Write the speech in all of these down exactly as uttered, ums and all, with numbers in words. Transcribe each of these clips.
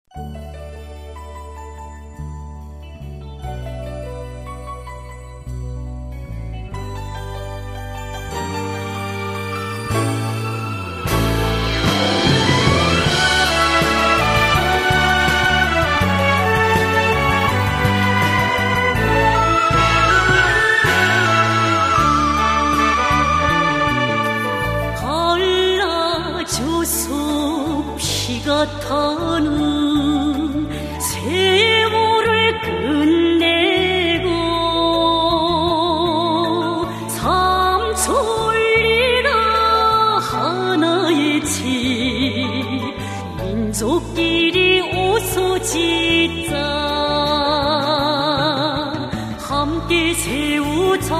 타는 세월을 끝내고 삼천리가 하나의 집 민족끼리 옷을 짓자 함께 세우자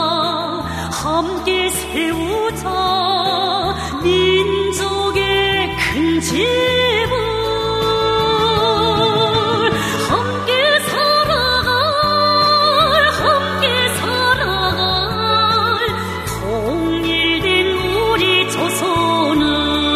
함께 세우자 민족의 큰 집을 함께 살아갈 함께 살아갈 통일된 우리 조선은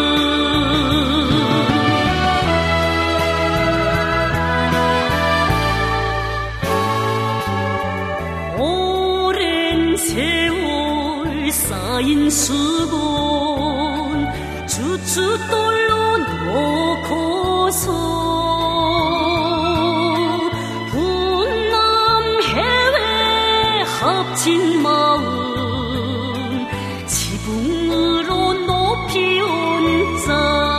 오랜 세월 쌓인 수건 주춧돌로 놓고서 분남 해외 합친 마음 지붕으로 높이 얹자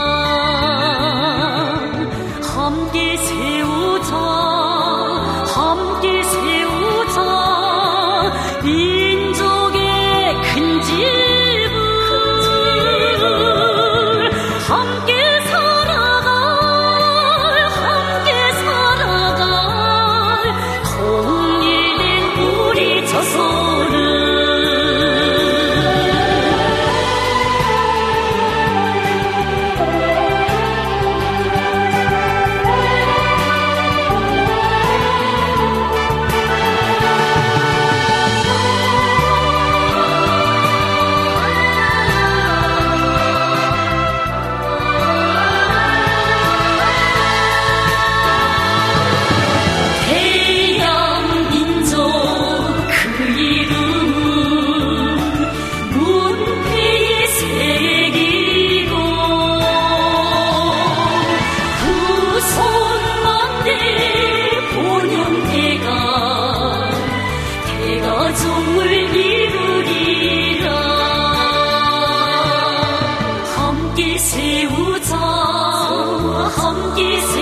함께 세우자 함께 세우자 민족의 큰 집을 함께 살아갈 함께 살아갈 통일된 우리 조선은 가정을 이루리라 함께 세우자 함께 세우자